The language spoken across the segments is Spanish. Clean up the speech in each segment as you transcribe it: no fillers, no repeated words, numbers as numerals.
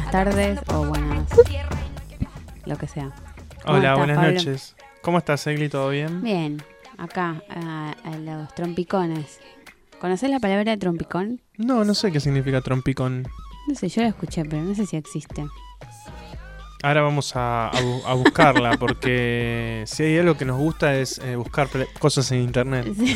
buenas tardes o buenas... lo que sea. Hola, buenas Pablo? noches. ¿Cómo estás, Egli? ¿Todo bien? Bien, acá, a los trompicones. ¿Conocés la palabra trompicón? No sé qué significa trompicón. No sé, yo la escuché, pero no sé si existe. Ahora vamos a buscarla, porque si hay algo que nos gusta es buscar cosas en internet. Sí.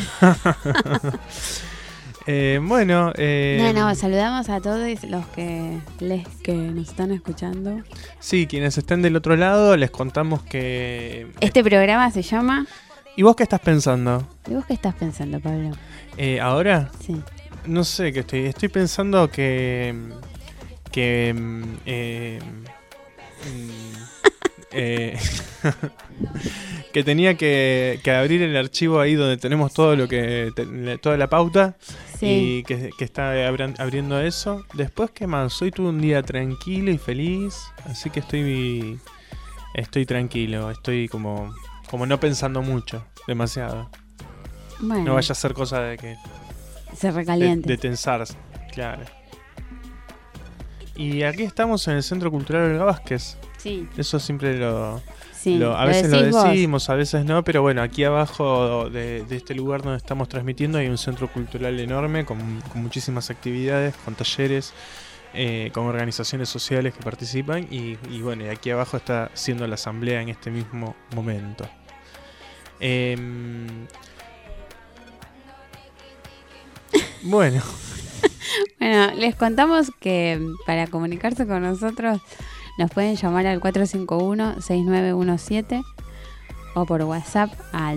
Bueno. No, saludamos a todos los que nos están escuchando. Sí, quienes estén del otro lado, les contamos que... Este programa se llama... ¿Y vos qué estás pensando? ¿Y vos qué estás pensando, Pablo? ¿Ahora? Sí. No sé qué estoy pensando que tenía que abrir el archivo ahí donde tenemos todo lo que toda la pauta. Sí. Y que está abriendo eso. Después, ¿qué más? Hoy tuve un día tranquilo y feliz, así que estoy tranquilo, estoy como no pensando mucho, demasiado. Bueno, No vaya a ser cosa de que se recaliente. de tensarse, claro. Y aquí estamos en el Centro Cultural Olga Vázquez. Sí. Eso siempre A veces lo decís vos. decimos, a veces no, pero bueno, aquí abajo de este lugar donde estamos transmitiendo hay un centro cultural enorme con muchísimas actividades, con talleres, con organizaciones sociales que participan y bueno, y aquí abajo está siendo la asamblea en este mismo momento. Bueno. Bueno, les contamos que para comunicarse con nosotros nos pueden llamar al 451-6917 o por WhatsApp al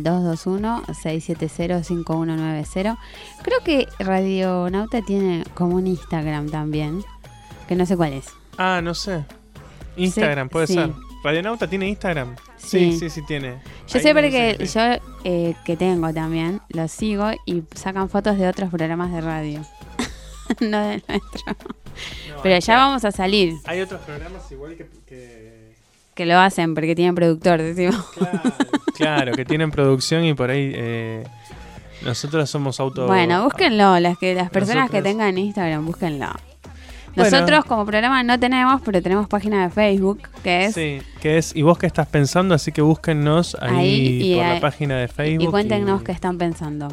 221-670-5190. Creo que Radionauta tiene como un Instagram también, que no sé cuál es. Ah, no sé. Instagram, puede sí. ser. ¿Radionauta tiene Instagram? Sí. Sí tiene. Yo Ahí sé me porque dice yo que tengo también, los sigo y sacan fotos de otros programas de radio. No del nuestro. No, Pero ya vamos a salir. hay otros programas igual que... Que lo hacen porque tienen productor, decimos. Claro, que tienen producción y por ahí nosotros somos Bueno, búsquenlo, las personas nosotros... que tengan Instagram, búsquenlo. Bueno. Nosotros como programa no tenemos, pero tenemos página de Facebook, que es... Sí, que es ¿Y vos qué estás pensando? Así que búsquennos ahí por la página de Facebook. Y cuéntenos qué están pensando.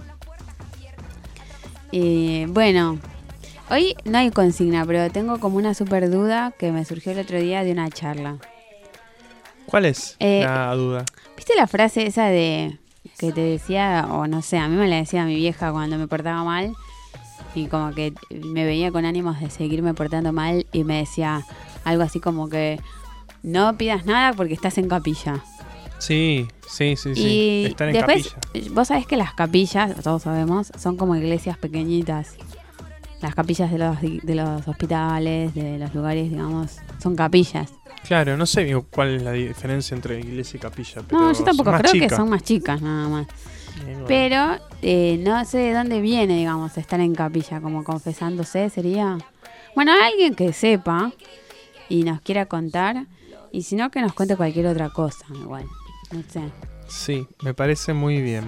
Y bueno, hoy no hay consigna, pero tengo como una super duda que me surgió el otro día de una charla. ¿Cuál es la duda? ¿Viste la frase esa de que te decía, o no sé, a mí me la decía mi vieja cuando me portaba mal y como que me veía con ánimos de seguirme portando mal y me decía algo así como que no pidas nada porque estás en capilla? Sí. Y están en después, capilla. vos sabés que las capillas, todos sabemos, son como iglesias pequeñitas. Las capillas de los hospitales, de los lugares, digamos, son capillas. Claro, no sé cuál es la diferencia entre iglesia y capilla. Pero No, yo tampoco, son más creo chicas. que son más chicas nada más. Bueno. Pero no sé de dónde viene, digamos, estar en capilla, como confesándose, sería... Bueno, alguien que sepa y nos quiera contar, y si no, que nos cuente cualquier otra cosa, igual, no sé. Sí, me parece muy bien.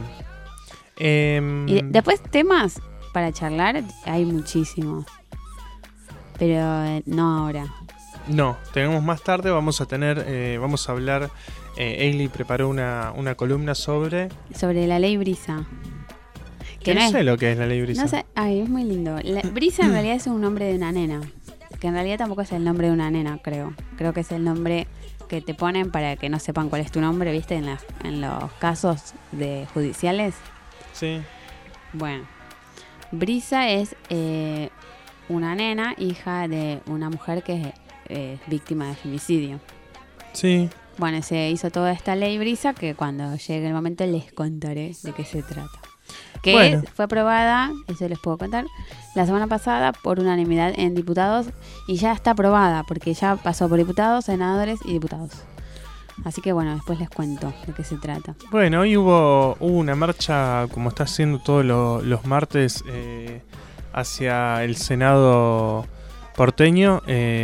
Y después temas para charlar hay muchísimos, pero no ahora. No, tenemos más tarde, vamos a hablar, Egli preparó una columna sobre la ley Brisa. Que no sé lo que es la ley Brisa. No sé, ay, es muy lindo. Brisa en realidad es un nombre de una nena, que en realidad tampoco es el nombre de una nena, creo. Creo que es el nombre que te ponen para que no sepan cuál es tu nombre, ¿viste? En los casos judiciales. Sí. Bueno, Brisa es una nena, hija de una mujer que es víctima de femicidio. Sí. Bueno, se hizo toda esta ley Brisa que cuando llegue el momento les contaré de qué se trata. Que bueno, fue aprobada, eso les puedo contar, la semana pasada por unanimidad en diputados y ya está aprobada porque ya pasó por diputados, senadores y diputados. Así que bueno, después les cuento de qué se trata. Bueno, hoy hubo una marcha, como está haciendo todos los martes, hacia el Senado porteño,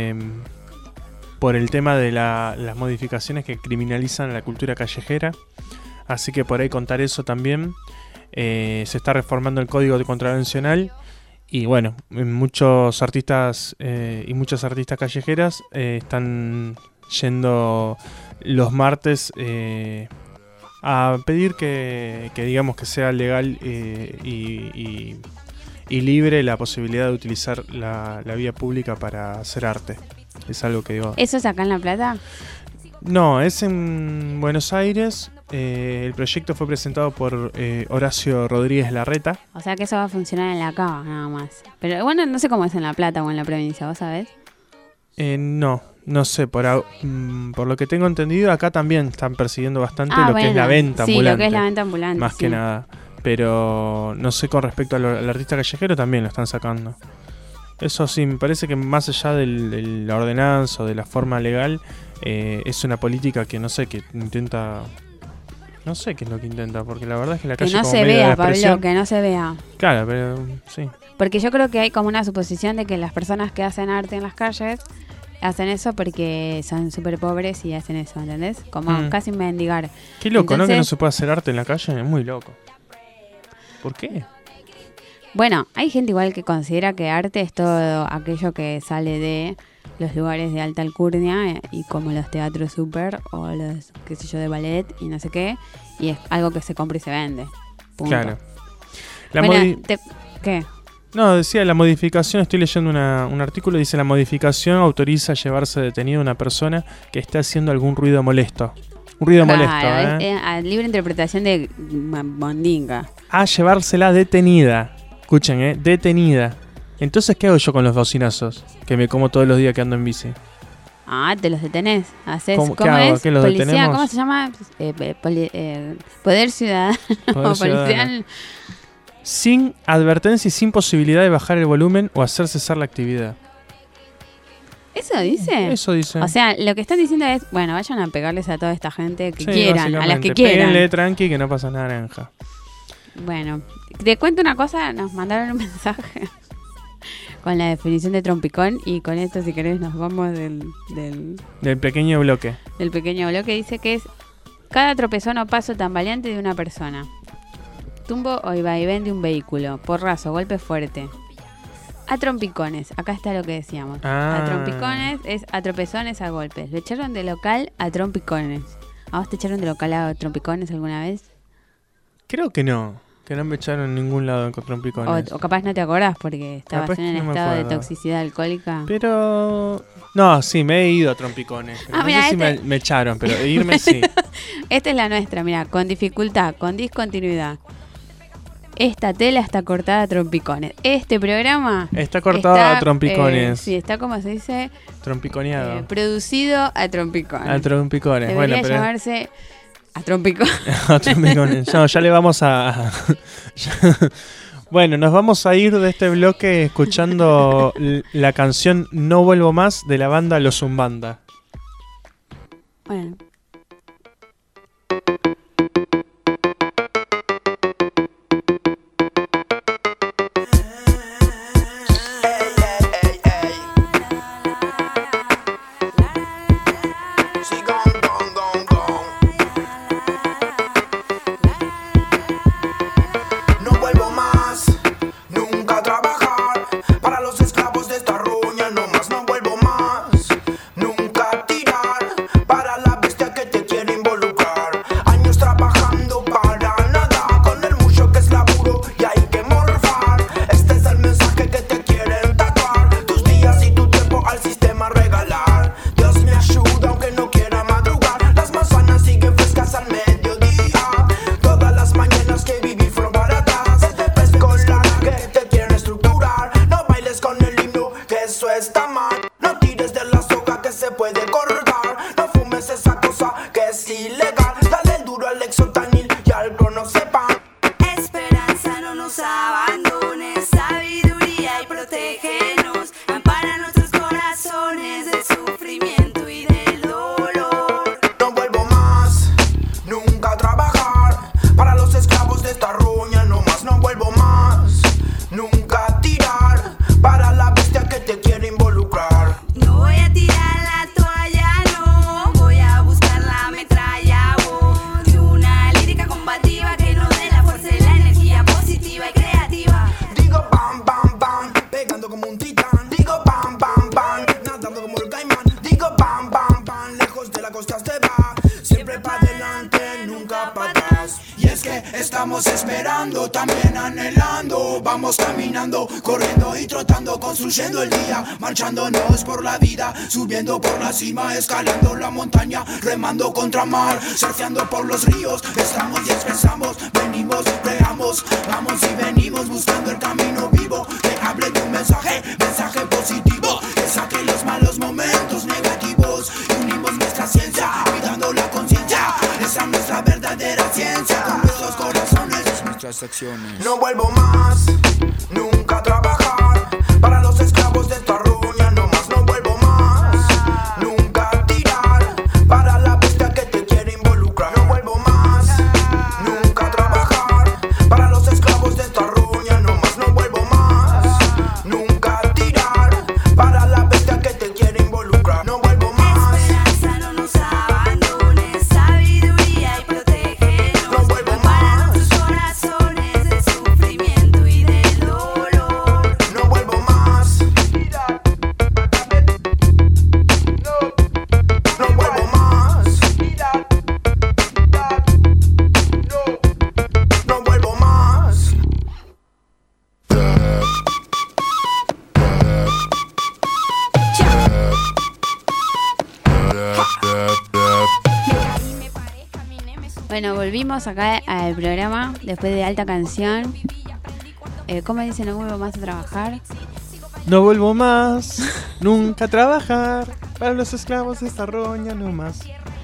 por el tema de las modificaciones que criminalizan la cultura callejera. Así que por ahí contar eso también. Se está reformando el Código Contravencional Y bueno, muchos artistas y muchas artistas callejeras están yendo los martes a pedir que digamos que sea legal y libre la posibilidad de utilizar la vía pública para hacer arte. Es algo que digo. ¿Eso es acá en La Plata? No, es en Buenos Aires. El proyecto fue presentado por Horacio Rodríguez Larreta. O sea que eso va a funcionar en la Cava, nada más. Pero bueno, no sé cómo es en La Plata o en la provincia, ¿vos sabés? No sé, por lo que tengo entendido, acá también están persiguiendo bastante que es la venta sí, ambulante. lo que es la venta ambulante. Más que nada. Pero no sé, con respecto al artista callejero también lo están sacando. Eso sí, me parece que más allá de la ordenanza o de la forma legal, es una política que no sé, que intenta... No sé qué es lo que intenta, porque la verdad es que la calle que no como se medio de vea, expresión. Pablo, que no se vea. Claro, pero sí. Porque yo creo que hay como una suposición de que las personas que hacen arte en las calles hacen eso porque son súper pobres y hacen eso, ¿entendés? Como casi mendigar. Qué loco, Entonces, ¿no? Que no se puede hacer arte en la calle, es muy loco. ¿Por qué? Bueno, hay gente igual que considera que arte es todo aquello que sale de los lugares de alta alcurnia y como los teatros super o los, qué sé yo, de ballet y no sé qué, y es algo que se compra y se vende. Punto. Claro. ¿Qué? No, decía la modificación, estoy leyendo un artículo, dice la modificación autoriza llevarse detenido a una persona que esté haciendo algún ruido molesto. Un ruido molesto, es libre interpretación de Mondinga. A llevársela detenida. Escuchen, detenida. Entonces, ¿qué hago yo con los bocinazos? Que me como todos los días que ando en bici. Ah, te los detenés. ¿Cómo es? ¿Qué los Policía, detenemos? ¿cómo se llama? Poder ciudadano. Poder policial. ciudadano. Sin advertencia y sin posibilidad de bajar el volumen o hacer cesar la actividad. ¿Eso dice? Eso dice. O sea, lo que están diciendo es, bueno, vayan a pegarles a toda esta gente que quieran, a las que básicamente. quieran. Péguenle tranqui que no pasa nada, naranja. Bueno, te cuento una cosa, nos mandaron un mensaje con la definición de trompicón y con esto, si querés, nos vamos del pequeño bloque. Del pequeño bloque. Dice que es cada tropezón o paso tambaleante de una persona, tumbo o vaivén de un vehículo, porrazo, golpe fuerte. A trompicones, acá está lo que decíamos. A trompicones es a tropezones, a golpes. Lo echaron de local a trompicones. ¿A vos te echaron de local a trompicones alguna vez? Creo que no me echaron en ningún lado con trompicones. O capaz no te acordás porque estabas Capaz en que un no me estado de acuerdo. toxicidad alcohólica. Pero... No, sí, me he ido a trompicones. No mira, sé si me echaron, pero de irme sí. Esta es la nuestra, mira, con dificultad, con discontinuidad. Esta tela está cortada a trompicones. Este programa está cortado a trompicones. Sí, está como se dice, trompiconeado. Producido a trompicones. A trompicones. Debería Bueno, pero llamarse a trompicones. a trompicones. No, ya le vamos a Bueno, nos vamos a ir de este bloque escuchando la canción No Vuelvo Más de la banda Los Zumbanda. Bueno. Nunca tirar para la bestia también anhelando. Vamos caminando, corriendo y trotando, construyendo el día, marchándonos por la vida, subiendo por la cima, escalando la montaña, remando contra mar, surfeando por los ríos. Estamos y expresamos, venimos, creamos, vamos y venimos, buscando el camino vivo que hable de un mensaje positivo, que saque los malos momentos negativos. Y unimos nuestra ciencia, cuidando la conciencia. Esa es nuestra verdadera ciencia, con nuestros corazones, nuestras acciones. No vuelvo más, nunca a trabajar para los esclavos de esta ruña, no más. No vuelvo más, nunca a tirar para la bestia que te quiere involucrar. No vuelvo más, nunca a trabajar para los esclavos de esta ruña, no más. No vuelvo más, nunca a tirar para la bestia que te quiere involucrar. No vuelvo más. Esperanza, no nos abandones, sabiduría y protégenos. No vuelvo Para más. tus corazones de sufrimiento y de dolor. No vuelvo más. No vuelvo más. No vuelvo más. Bueno, volvimos acá al programa después de alta canción. ¿Cómo dice? No vuelvo más a trabajar. No vuelvo más, nunca a trabajar para los esclavos de esta roña, no más.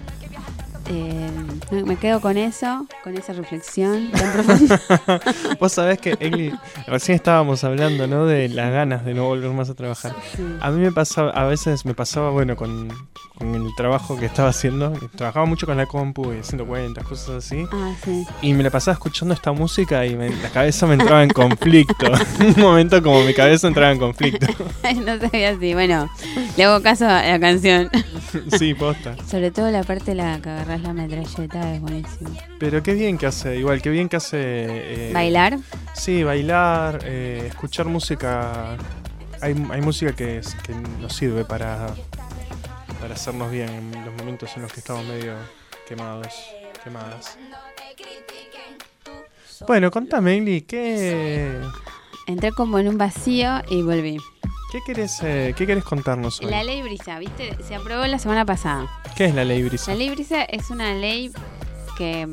Me quedo con eso, con esa reflexión tan profunda. Vos sabés que, Egli, recién estábamos hablando, ¿no? De las ganas de no volver más a trabajar. Sí. A mí a veces me pasaba, bueno, con el trabajo que estaba haciendo. Trabajaba mucho con la compu y haciendo cuentas, cosas así. Ah, sí. Y me la pasaba escuchando esta música y la cabeza me entraba en conflicto. Un momento como mi cabeza entraba en conflicto. No sabía así. Bueno, le hago caso a la canción. Sí, posta. Sobre todo la parte de la que agarrás la metralleta es buenísimo. Pero qué bien que hace, igual, qué bien que hace... ¿Bailar? Sí, bailar, escuchar música. Hay música que nos sirve para hacernos bien en los momentos en los que estamos medio quemadas. Bueno, contame, Egli, Entré como en un vacío y volví. ¿qué querés contarnos hoy? La ley Brisa, ¿viste? Se aprobó la semana pasada. ¿Qué es la ley Brisa? La ley Brisa es una ley que,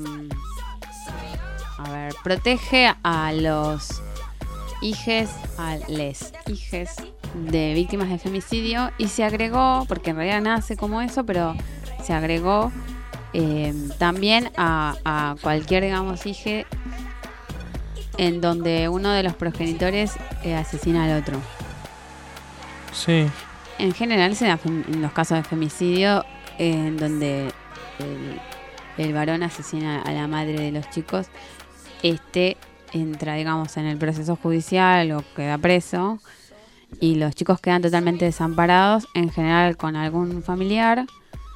protege a los hijes de víctimas de femicidio, y se agregó, porque en realidad nace como eso, pero se agregó también a cualquier, digamos, hije en donde uno de los progenitores asesina al otro. Sí. En general se da en los casos de femicidio, en donde el varón asesina a la madre de los chicos. Entra, digamos, en el proceso judicial o queda preso, y los chicos quedan totalmente desamparados, en general con algún familiar,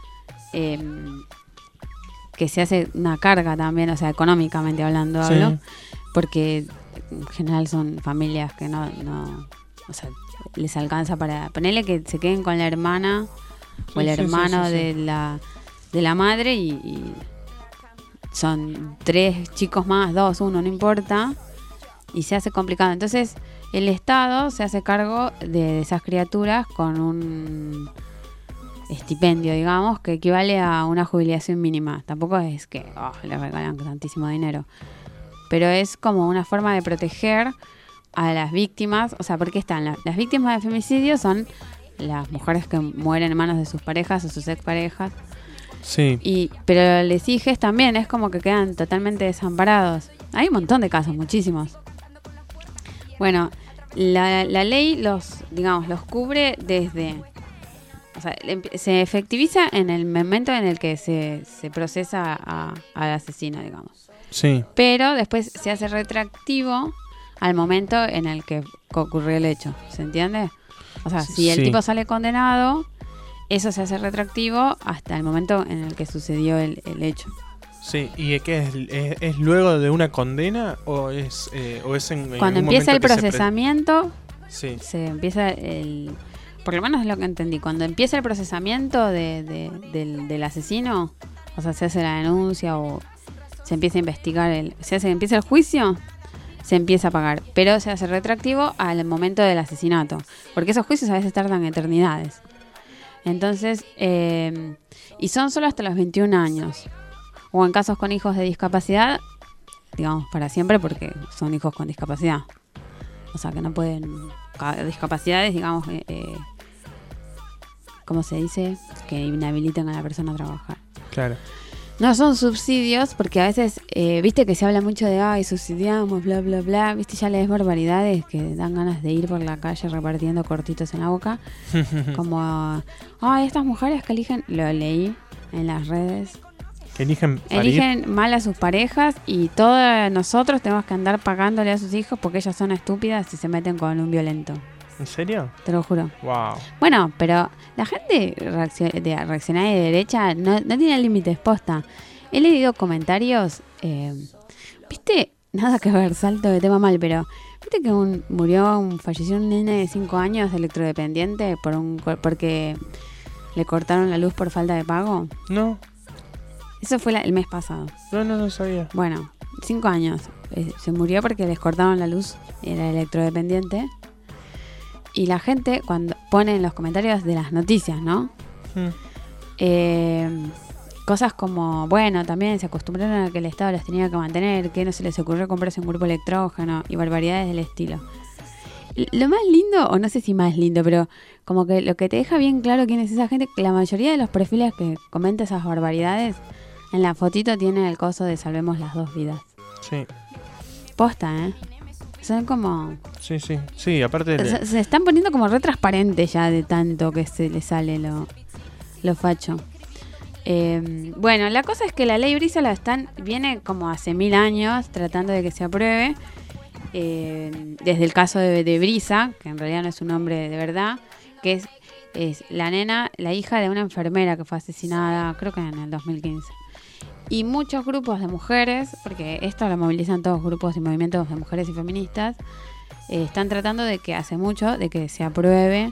que se hace una carga también, o sea, económicamente hablando, Sí. hablo, porque en general son familias que no, o sea, les alcanza para ponerle que se queden con la hermana o el Sí, sí, hermano sí, sí, sí. de la madre, y son 3 chicos más, 2, 1, no importa, y se hace complicado. Entonces el Estado se hace cargo de esas criaturas con un estipendio, digamos, que equivale a una jubilación mínima. Tampoco es que le regalan tantísimo dinero, pero es como una forma de proteger a las víctimas. O sea, porque están las víctimas de femicidio son las mujeres que mueren en manos de sus parejas o sus exparejas. Sí. Pero les hijes también es como que quedan totalmente desamparados. Hay un montón de casos, muchísimos. Bueno, la ley los cubre desde... O sea, se efectiviza en el momento en el que se procesa al asesino, digamos. Sí. Pero después se hace retroactivo al momento en el que ocurrió el hecho. ¿Se entiende? O sea, si el Sí. tipo sale condenado, eso se hace retroactivo hasta el momento en el que sucedió el hecho. Sí, ¿y qué es luego de una condena o es en Cuando un empieza el momento que se procesamiento, Sí. se empieza por lo menos es lo que entendí. Cuando empieza el procesamiento del asesino, o sea, se hace la denuncia o se empieza a investigar, empieza el juicio, se empieza a pagar, pero se hace retroactivo al momento del asesinato, porque esos juicios a veces tardan eternidades. Entonces, y son solo hasta los 21 años, o en casos con hijos de discapacidad, digamos para siempre, porque son hijos con discapacidad, o sea que no pueden, discapacidades, digamos, ¿cómo se dice? Que inhabilitan a la persona a trabajar. Claro. No son subsidios, porque a veces, viste que se habla mucho de, ay, subsidiamos, bla, bla, bla. Viste, ya lees barbaridades que dan ganas de ir por la calle repartiendo cortitos en la boca. Como, ay, estas mujeres que eligen, lo leí en las redes. Que eligen mal a sus parejas y todos nosotros tenemos que andar pagándole a sus hijos porque ellas son estúpidas y se meten con un violento. ¿En serio? Te lo juro. Wow. Bueno, pero la gente reaccionaria de derecha no tiene límites, posta. He leído comentarios, viste, nada que ver, salto de tema mal, pero viste que falleció un nene de 5 años electrodependiente porque le cortaron la luz por falta de pago. No. Eso fue el mes pasado. No sabía. Bueno, 5 años. Se murió porque les cortaron la luz, era electrodependiente. Y la gente, cuando pone en los comentarios de las noticias, ¿no? Cosas como, bueno, también se acostumbraron a que el Estado las tenía que mantener, que no se les ocurrió comprarse un grupo electrógeno y barbaridades del estilo. Lo más lindo, o no sé si más lindo, pero como que lo que te deja bien claro quién es esa gente, que la mayoría de los perfiles que comenta esas barbaridades, en la fotito tiene el coso de salvemos las 2 vidas. Sí. Posta, son como... Sí, aparte... Se están poniendo como re transparentes ya de tanto que se le sale lo facho. Bueno, la cosa es que la ley Brisa viene como hace 1000 años tratando de que se apruebe. Desde el caso de Brisa, que en realidad no es un nombre de verdad, que es la hija de una enfermera que fue asesinada, creo que en el 2015. Y muchos grupos de mujeres, porque esto lo movilizan todos grupos y movimientos de mujeres y feministas, están tratando de que se apruebe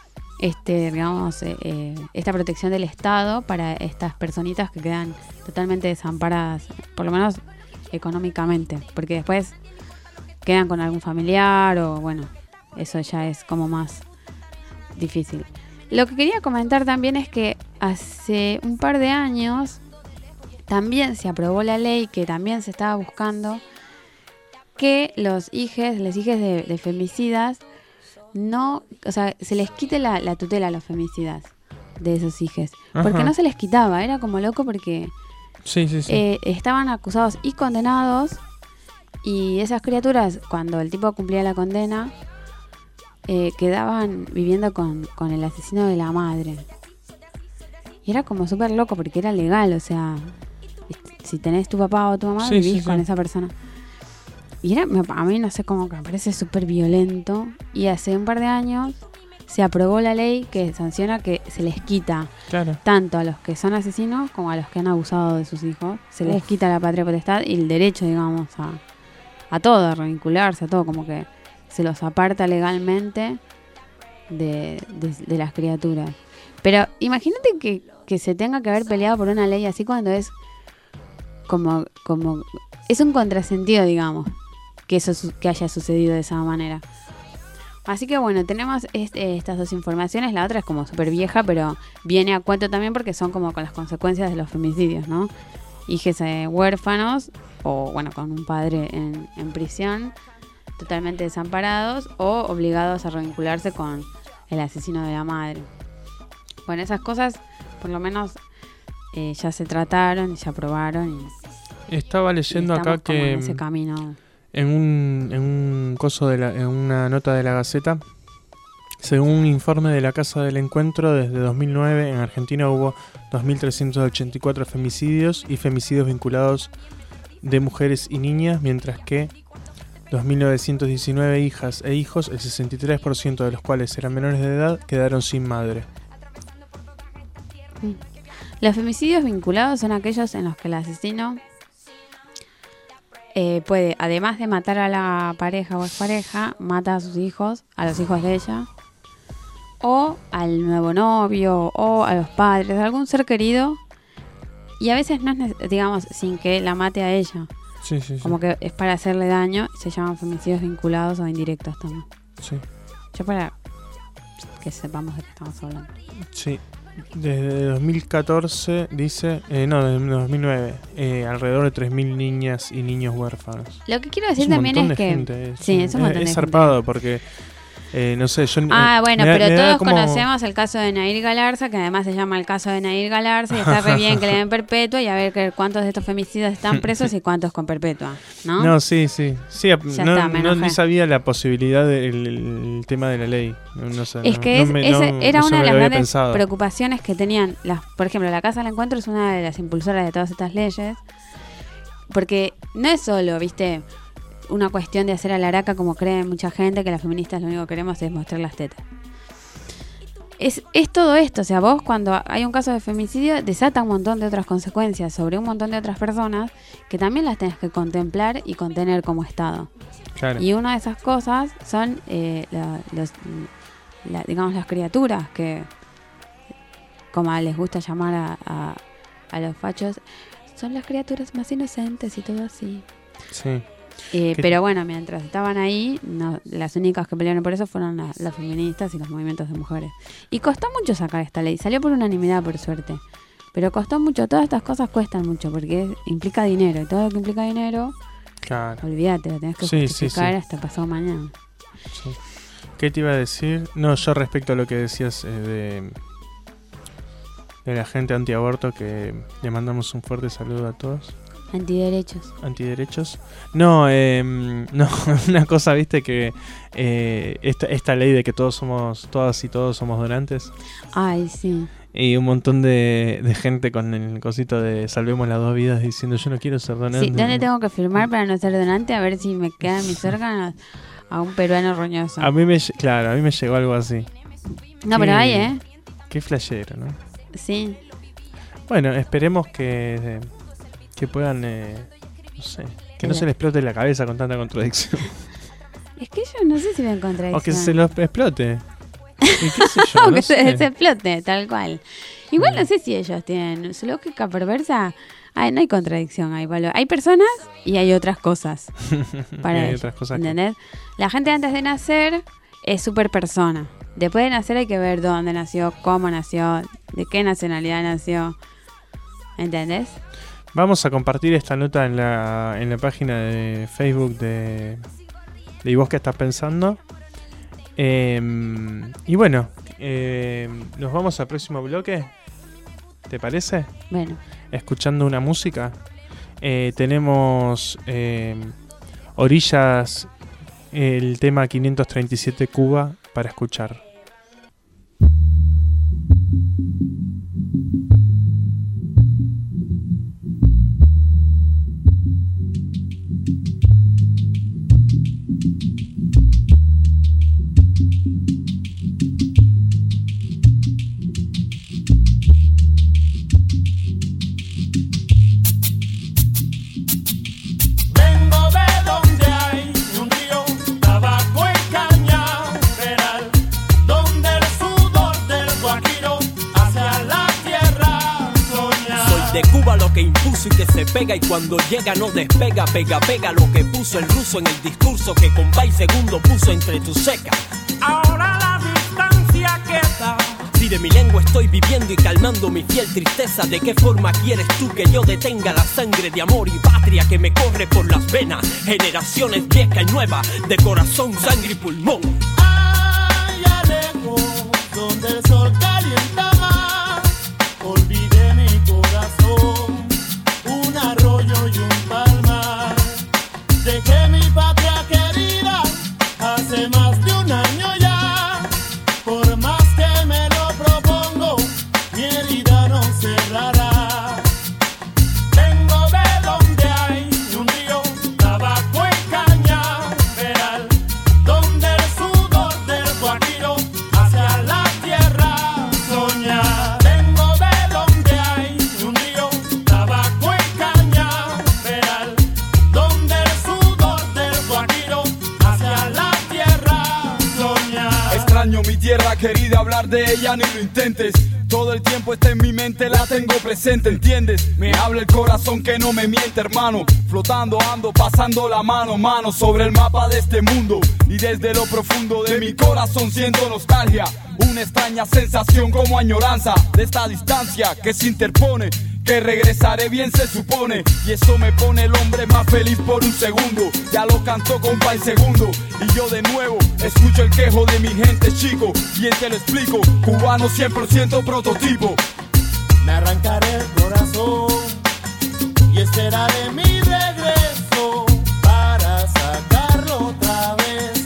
esta protección del Estado para estas personitas que quedan totalmente desamparadas, por lo menos económicamente, porque después quedan con algún familiar o bueno, eso ya es como más difícil. Lo que quería comentar también es que hace un par de años también se aprobó la ley que también se estaba buscando que las hijes de femicidas se les quite la tutela a los femicidas de esos hijes. Porque Ajá. no se les quitaba, era como loco porque Sí. estaban acusados y condenados y esas criaturas, cuando el tipo cumplía la condena, quedaban viviendo con el asesino de la madre. Y era como súper loco porque era legal, o sea, si tenés tu papá o tu mamá, vivís con esa persona. Y a mí no sé cómo que me parece súper violento. Y hace un par de años se aprobó la ley que sanciona que se les quita, Claro. tanto a los que son asesinos como a los que han abusado de sus hijos. Se les quita la patria potestad y el derecho, digamos, a todo, a revincularse, a todo, como que se los aparta legalmente de las criaturas. Pero imagínate que se tenga que haber peleado por una ley así cuando es como es un contrasentido, digamos, que haya sucedido de esa manera. Así que bueno, tenemos estas 2 informaciones. La otra es como súper vieja, pero viene a cuento también porque son como con las consecuencias de los femicidios, ¿no? Hijes huérfanos o bueno, con un padre en prisión, totalmente desamparados o obligados a revincularse con el asesino de la madre. Bueno, esas cosas por lo menos ya se trataron y se aprobaron. Estaba leyendo acá que en ese camino. en una nota de la Gaceta, según un informe de la Casa del Encuentro, desde 2009 en Argentina hubo 2.384 femicidios y femicidios vinculados de mujeres y niñas, mientras que 2.919 hijas e hijos, el 63% de los cuales eran menores de edad, quedaron sin madre. Los femicidios vinculados son aquellos en los que el asesino puede, además de matar a la pareja o expareja, mata a sus hijos, a los hijos de ella, o al nuevo novio, o a los padres, a algún ser querido, y a veces no es, digamos, sin que la mate a ella. Sí, sí, sí. Como que es para hacerle daño, se llaman femicidios vinculados o indirectos también. Sí. Ya para que sepamos de qué estamos hablando. Sí. Desde 2014 dice, no, desde 2009, alrededor de 3.000 niñas y niños huérfanos. Lo que quiero decir Es un también montón es de que... gente, sí, es un montón de es gente. zarpado porque, no sé, yo... bueno, me da- pero me da todos como- conocemos el caso de Nair Galarza, que además se llama el caso de Nair Galarza, y está re bien que le den perpetua y a ver cuántos de estos femicidios están presos y cuántos con perpetua, ¿no? No, sí. Sí, Ya está, me enojé. ni sabía la posibilidad del tema de la ley. No sé, Es no- que no me- esa no- era eso una de me las lo había grandes pensado. preocupaciones que tenían, por ejemplo, la Casa del Encuentro es una de las impulsoras de todas estas leyes, porque no es solo, viste, una cuestión de hacer a la araca como cree mucha gente, que las feministas lo único que queremos es mostrar las tetas. Es todo esto, o sea, vos cuando hay un caso de femicidio desata un montón de otras consecuencias sobre un montón de otras personas que también las tenés que contemplar y contener como Estado. Claro. Y una de esas cosas son digamos las criaturas que, como les gusta llamar a los fachos, son las criaturas más inocentes y todo así. Sí. Pero bueno, mientras estaban ahí, las únicas que pelearon por eso fueron las feministas y los movimientos de mujeres. Y costó mucho sacar esta ley, salió por unanimidad por suerte. Pero costó mucho, todas estas cosas cuestan mucho porque implica dinero. Y todo lo que implica dinero, Claro. olvídate, lo tenés que Sí, justificar sí. hasta pasado mañana. Sí. ¿Qué te iba a decir? No, yo respecto a lo que decías de la gente antiaborto, que le mandamos un fuerte saludo a todos. Antiderechos. Antiderechos. No, no, una cosa, viste, que esta ley de que todas y todos somos donantes. Ay, sí. Y un montón de gente con el cosito de salvemos las 2 vidas diciendo yo no quiero ser donante. Sí, ¿dónde tengo que firmar para no ser donante? A ver si me quedan mis órganos a un peruano roñoso. A mí me llegó algo así. No, pero hay, Qué flashero, ¿no? Sí. Bueno, esperemos que puedan, no sé, que no se les explote la cabeza con tanta contradicción. Es que yo no sé si ven contradicción. O que se los explote. ¿Y qué sé yo? O No que sé. se explote, tal cual. Igual no sé si ellos tienen su lógica perversa. Ay, no hay contradicción, hay personas y hay otras cosas para Y hay ellos, otras cosas que- ¿entendés? La gente antes de nacer es súper persona. Después de nacer hay que ver dónde nació, cómo nació, de qué nacionalidad nació. ¿Entendés? Vamos a compartir esta nota en la página de Facebook de ¿Y vos qué estás pensando? Y bueno, nos vamos al próximo bloque. ¿Te parece? Bueno, Escuchando una música. Tenemos Orillas, el tema 537 Cuba para escuchar. Vengo de donde hay un río, tabaco y cañaveral, donde el sudor del guajiro hacia la tierra soñar. Soy de Cuba, lo que impuso y que se pega, y cuando llega no despega, pega lo que puso el ruso en el discurso que con y segundo puso entre tus secas. Ahora la distancia queda. Si de mi lengua estoy viviendo y calmando mi fiel tristeza, ¿de qué forma quieres tú que yo detenga la sangre de amor y patria que me corre por las venas? Generaciones viejas y nuevas, de corazón, sangre y pulmón. Allá lejos, donde el sol calienta más, olvidé mi corazón, un arroyo y un palmar. Dejé mi patria querida hace más de un año ya. Por más que me lo propongo, mi herida no cerrará. Vengo de donde hay un río, tabaco y cañaveral, donde el sudor del guajiro hacia la tierra soñar. Vengo de donde hay un río, tabaco y cañaveral, donde el sudor del guajiro hacia la tierra soñar. Extraño mi tierra querida, hablar de ella ni lo intentes. Todo el tiempo está en mi mente, la tengo presente, ¿entiendes? Me habla el corazón que no me miente, hermano. Flotando ando, pasando la mano, mano sobre el mapa de este mundo. Y desde lo profundo de mi corazón siento nostalgia. Una extraña sensación como añoranza de esta distancia que se interpone. Que regresaré bien se supone. Y eso me pone el hombre más feliz por un segundo. Ya lo cantó compa en segundo. Y yo de nuevo escucho el quejo de mi gente, chico. Bien te lo explico, cubano 100% prototipo. Me arrancaré el corazón y esperaré mi regreso para sacarlo otra vez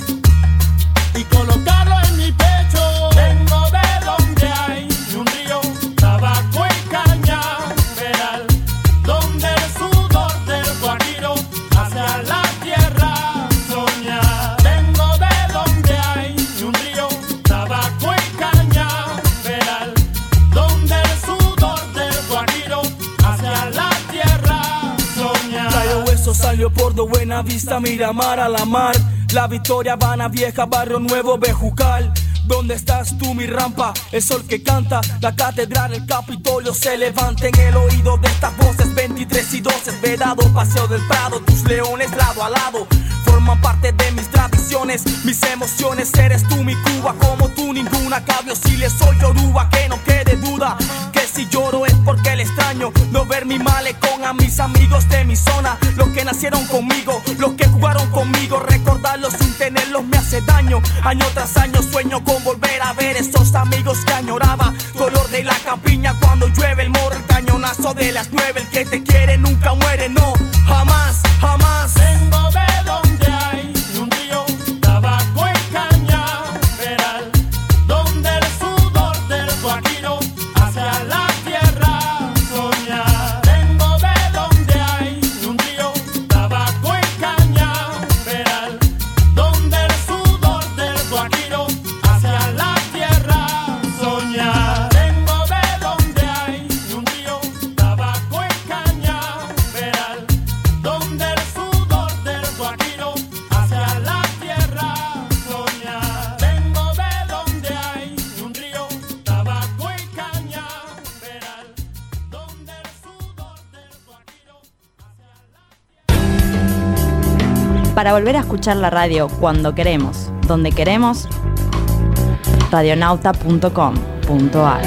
y colocarlo en mi pecho. Vengo de donde hay un río, tabaco y cañaveral, donde el sudor del guajiro hacia la tierra soñar. Vengo de donde hay un río, tabaco y cañaveral, donde el sudor del guajiro hacia la tierra soñar. Rayo Hueso salió por de Buena Vista, Miramar a la mar. La Victoria, Habana Vieja, Barrio Nuevo, Bejucal. ¿Dónde estás tú, mi rampa? El sol que canta, la catedral, el Capitolio se levanta en el oído de estas voces. 23 y 12, Vedado, Paseo del Prado, tus leones lado a lado forman parte de mis tradiciones, mis emociones. Eres tú mi Cuba, como tú ninguna. Cabio si le soy Yoruba, que no quede duda. Que si lloro es porque le extraño no ver mi malecón a mis amigos de mi zona, los que nacieron conmigo, los que jugaron conmigo. Recordarlos sin tenerlos me hace daño. Año tras año sueño con volver a ver esos amigos que añoraba. Color de la campiña cuando llueve el morro, el cañonazo de las 9. El que te quiere nunca muere, no, jamás, jamás. Vengo de donde hay un río, tabaco y cañaveral, donde el sudor del guajiro hacia la tierra soñar. Vengo de donde hay un río, tabaco y cañaveral, donde el sudor del guajiro hacia la tierra soñar. Vengo de donde hay un río, tabaco y cañaveral, donde el sudor del guajiro hacia la tierra soñar. Vengo de donde hay un río, tabaco y cañaveral, donde el sudor del guajiro hacia la... Para volver a escuchar la radio cuando queremos, donde queremos, radionauta.com.ar.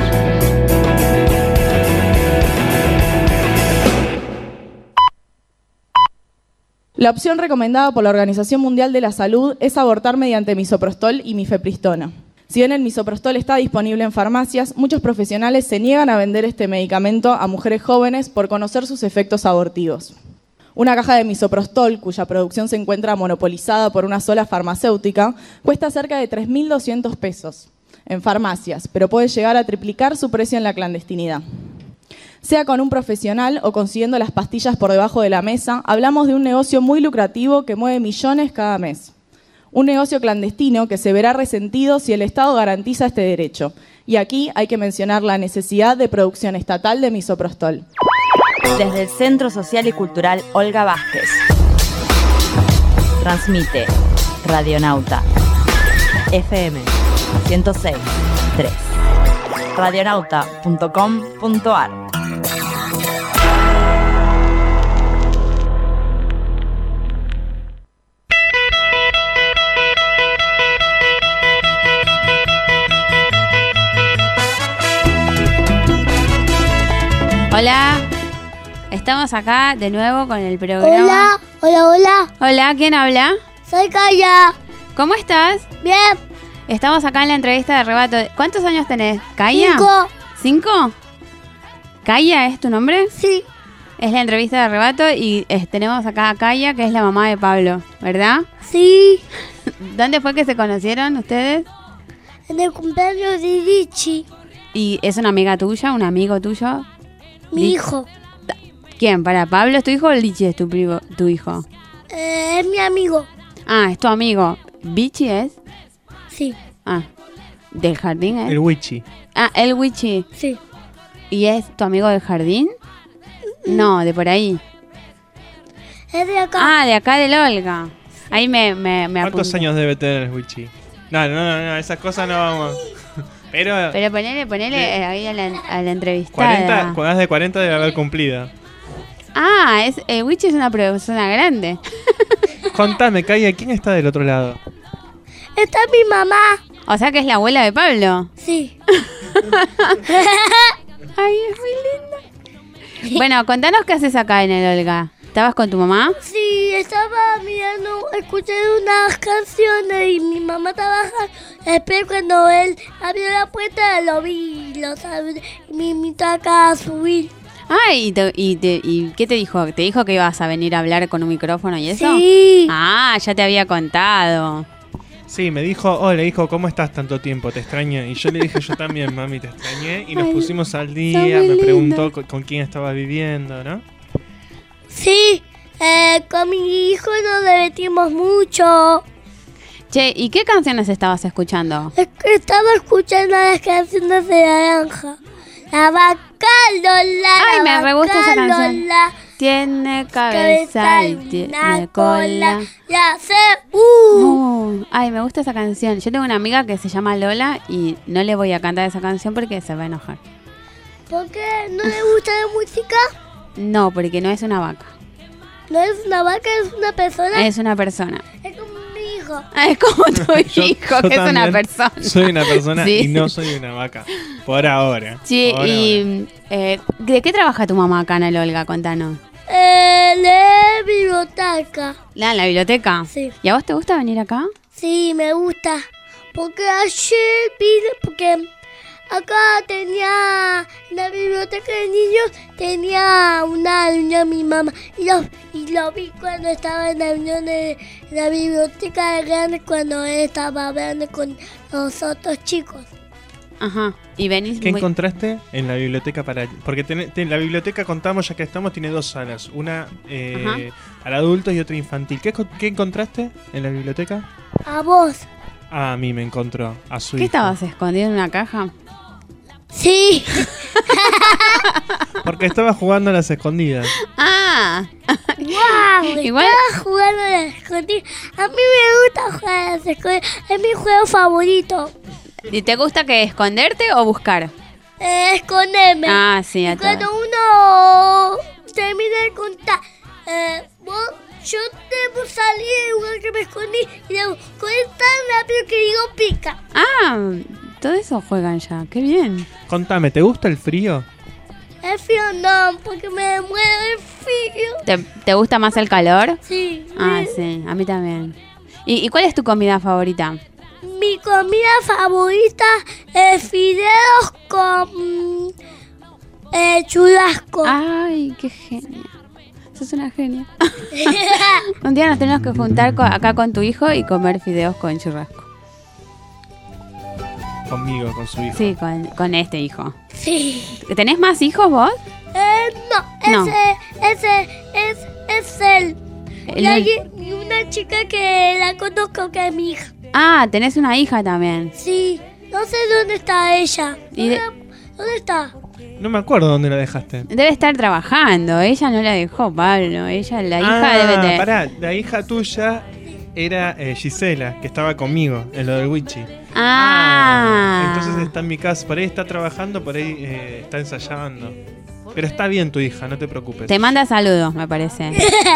La opción recomendada por la Organización Mundial de la Salud es abortar mediante misoprostol y mifepristona. Si bien el misoprostol está disponible en farmacias, muchos profesionales se niegan a vender este medicamento a mujeres jóvenes por conocer sus efectos abortivos. Una caja de misoprostol, cuya producción se encuentra monopolizada por una sola farmacéutica, cuesta cerca de 3.200 pesos en farmacias, pero puede llegar a triplicar su precio en la clandestinidad. Sea con un profesional o consiguiendo las pastillas por debajo de la mesa, hablamos de un negocio muy lucrativo que mueve millones cada mes. Un negocio clandestino que se verá resentido si el Estado garantiza este derecho. Y aquí hay que mencionar la necesidad de producción estatal de misoprostol. Desde el Centro Social y Cultural Olga Vázquez. Transmite Radionauta FM 106.3. Radionauta.com.ar. Hola, estamos acá de nuevo con el programa. Hola, hola, hola. Hola, ¿quién habla? Soy Kaya. ¿Cómo estás? Bien. Estamos acá en la entrevista de Rebato. ¿Cuántos años tenés? ¿Kaya? 5. ¿5? ¿Kaya es tu nombre? Sí. Es la entrevista de Rebato y tenemos acá a Kaya, que es la mamá de Pablo, ¿verdad? Sí. ¿Dónde fue que se conocieron ustedes? En el cumpleaños de Richie. ¿Y es una amiga tuya, un amigo tuyo? Mi hijo. ¿Quién? ¿Para Pablo es tu hijo o Lichi es tu hijo? Es mi amigo. Ah, es tu amigo. ¿Bichi es? Sí. Ah, ¿del jardín es? El Wichi. Ah, el Wichi. Sí. ¿Y es tu amigo del jardín? No, de por ahí. Es de acá. Ah, de acá del Olga. Ahí me ¿Cuántos apunté. años debe tener el Wichi? No, esas cosas no vamos. Pero Pero ponele ahí a la entrevistada. 40, más de 40 debe haber cumplido. Ah, Wichi es una persona grande. Contame, Kaya, ¿quién está del otro lado? Está mi mamá. O sea que es la abuela de Pablo. Sí. Ay, es muy linda. Bueno, contanos qué haces acá en el Olga. ¿Estabas con tu mamá? Sí, estaba mirando, escuché unas canciones y mi mamá trabaja. Después cuando él abrió la puerta lo vi y lo sabía. Y me invitó acá a subir. Ay, ¿y qué te dijo? ¿Te dijo que ibas a venir a hablar con un micrófono y eso? Sí. Ah, ya te había contado. Sí, me dijo, hola hijo, ¿cómo estás tanto tiempo? Te extrañé. Y yo le dije, yo también, mami, te extrañé. Y nos pusimos al día, me preguntó con quién estaba viviendo, ¿no? Sí, con mi hijo nos divertimos mucho. Che, ¿y qué canciones estabas escuchando? Estaba escuchando las canciones de Naranja. La vaca Lola. Ay, me re gusta esa canción. Lola, Tiene cabeza y tiene cola. Ya sé. Ay, me gusta esa canción. Yo tengo una amiga que se llama Lola y no le voy a cantar esa canción porque se va a enojar. ¿Por qué no le gusta la música? No, porque no es una vaca. No es una vaca, es una persona. Es una persona. Es como mi hijo. Es como tu hijo, que es una también persona. Soy una persona Sí. y no soy una vaca. Por ahora. Sí, Por y ¿de qué trabaja tu mamá acá en el Olga? Contanos. De biblioteca. ¿En la biblioteca? Sí. ¿Y a vos te gusta venir acá? Sí, me gusta. Porque ayer vine, porque acá tenía, en la biblioteca de niños, tenía una reunión mi mamá. Y lo vi cuando estaba en la reunión de la biblioteca de grandes, cuando él estaba hablando con los otros chicos. Ajá. ¿Y venís? ¿Qué encontraste en la biblioteca para...? Porque la biblioteca, contamos ya que estamos, tiene 2 salas. Una para adultos y otra infantil. ¿Qué encontraste en la biblioteca? A vos. A mí me encontró, a su ¿Qué hijo. estabas escondido en una caja? Sí. Porque estaba jugando a las escondidas. Ah. ¡Wow! Igual- Estaba jugando a las escondidas. A mí me gusta jugar a las escondidas. Es mi juego favorito. ¿Y te gusta que esconderte o buscar? Esconderme. Ah, sí, a Y cuando todas. uno termina de contar, yo debo salir del lugar que me escondí y debo correr tan rápido que digo pica. Ah, todo eso juegan ya. Qué bien. Contame, ¿te gusta el frío? El frío no, porque me muero el frío. ¿Te gusta más el calor? Sí. Ah, sí, a mí también. ¿Y cuál es tu comida favorita? Mi comida favorita es fideos con churrasco. Ay, qué genia. Sos una genia. Un día nos tenemos que juntar acá con tu hijo y comer fideos con churrasco. Conmigo, con su hijo. Sí, con este hijo. Sí. ¿Tenés más hijos vos? No, No. ese es él. El- Y una chica que la conozco que es mi hija. Ah, tenés una hija también. Sí, no sé dónde está ella. Y ¿Dónde está? No me acuerdo dónde la dejaste. Debe estar trabajando. Ella no la dejó, Pablo. Ella, la hija debe tener. Pará, la hija tuya era Gisela, que estaba conmigo en lo del Wichi. Ah. Entonces está en mi casa, por ahí está trabajando, por ahí está ensayando. Pero está bien tu hija, no te preocupes. Te manda saludos, me parece.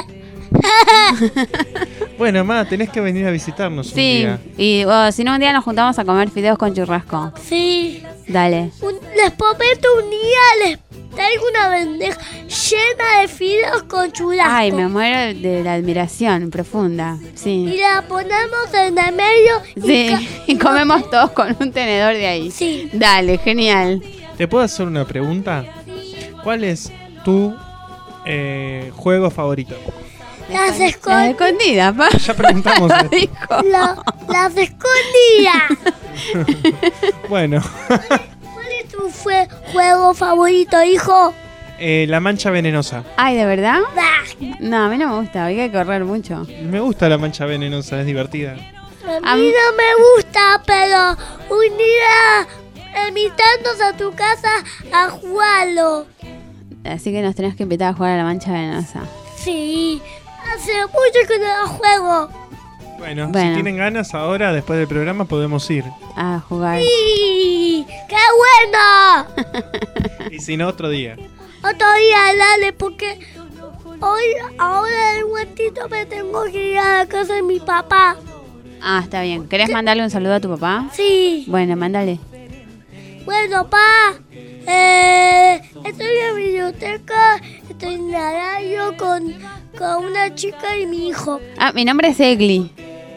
Bueno, ma, tenés que venir a visitarnos un Sí, día. y si no, un día nos juntamos a comer fideos con churrasco. Sí. Dale. Les prometo un día les traigo una bandeja llena de fideos con churrasco. Ay, me muero de la admiración profunda. Y Sí. la ponemos en el medio. Sí, y comemos todos con un tenedor de ahí. Sí. Dale, genial. ¿Te puedo hacer una pregunta? ¿Cuál es tu juego favorito? Las Las escondidas, pa. Ya preguntamos. Dijo. Las escondidas. Bueno, ¿Cuál es tu juego favorito, hijo? la mancha venenosa. Ay, ¿de verdad? Bah. No, a mí no me gusta, hay que correr mucho. Me gusta la mancha venenosa, es divertida. A mí no me gusta, pero un día invitarnos a tu casa a jugarlo. Así que nos tenés que invitar a jugar a la mancha venenosa. Sí, hace mucho que no lo juego. Bueno, Bueno. si tienen ganas ahora, después del programa, podemos ir. A jugar. Sí, ¡Qué bueno! Y si no, otro día. Otro día, dale, porque ahora el ratito me tengo que ir a la casa de mi papá. Ah, está bien. ¿Querés mandarle un saludo a tu papá? Sí. Bueno, mándale. Bueno, pa, estoy en la biblioteca, estoy en la radio con una chica y mi hijo. Ah, mi nombre es Egli.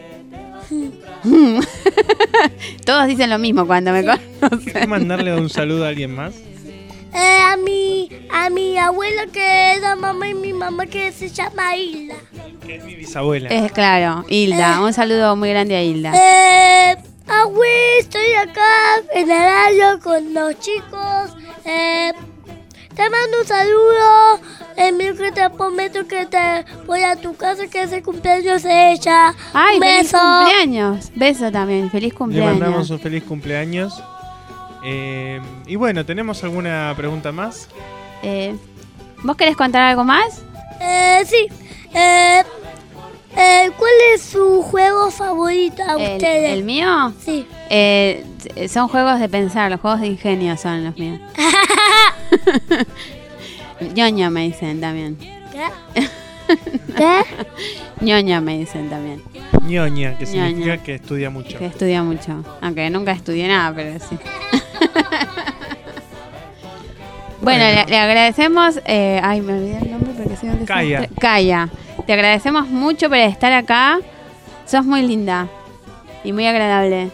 Todos dicen lo mismo cuando me conocen. ¿Querés mandarle un saludo a alguien más? A mi abuela que es la mamá y mi mamá que se llama Hilda. Que es mi bisabuela. Es claro, Hilda. Un saludo muy grande a Hilda. Agüe, estoy acá en la radio con los chicos. Te mando un saludo. Que te prometo que te voy a tu casa, que es el cumpleaños de ella. Ay, un feliz beso. cumpleaños. Beso también, feliz Le cumpleaños. mandamos un feliz cumpleaños. Y bueno, ¿tenemos alguna pregunta más? ¿Vos querés contar algo más? Sí. ¿Cuál es su juego favorito a ustedes? ¿El mío? Sí. Son juegos de pensar, los juegos de ingenio son los míos. Ñoño me dicen también. ¿Qué? ¿Qué? Ñoño me dicen también. Ñoña, que significa Ñoña. que estudia mucho. Que estudia mucho. Aunque nunca estudié nada, pero sí. Bueno, le agradecemos. Ay, me olvidé el nombre porque soy un desastre. Kaya. Kaya. Te agradecemos mucho por estar acá. Sos muy linda y muy agradable.